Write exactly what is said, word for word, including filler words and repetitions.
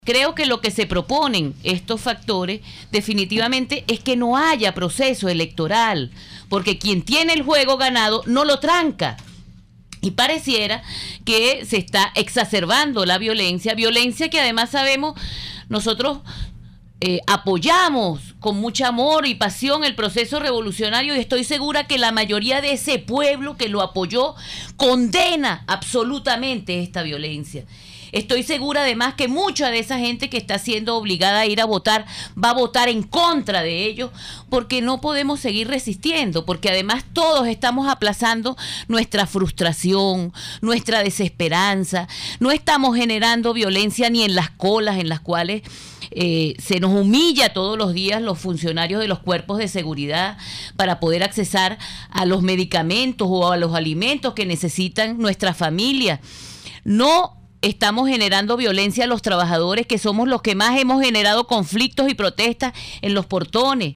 Creo que lo que se proponen estos factores definitivamente es que no haya proceso electoral, porque quien tiene el juego ganado no lo tranca. Y pareciera que se está exacerbando la violencia, violencia que además sabemos nosotros eh, apoyamos con mucho amor y pasión el proceso revolucionario, y estoy segura que la mayoría de ese pueblo que lo apoyó condena absolutamente esta violencia. Estoy segura además que mucha de esa gente que está siendo obligada a ir a votar va a votar en contra de ellos, porque no podemos seguir resistiendo, porque además todos estamos aplazando nuestra frustración, nuestra desesperanza, no estamos generando violencia ni en las colas en las cuales eh, se nos humilla todos los días los funcionarios de los cuerpos de seguridad para poder accesar a los medicamentos o a los alimentos que necesitan nuestra familia. No estamos generando violencia a los trabajadores, que somos los que más hemos generado conflictos y protestas en los portones.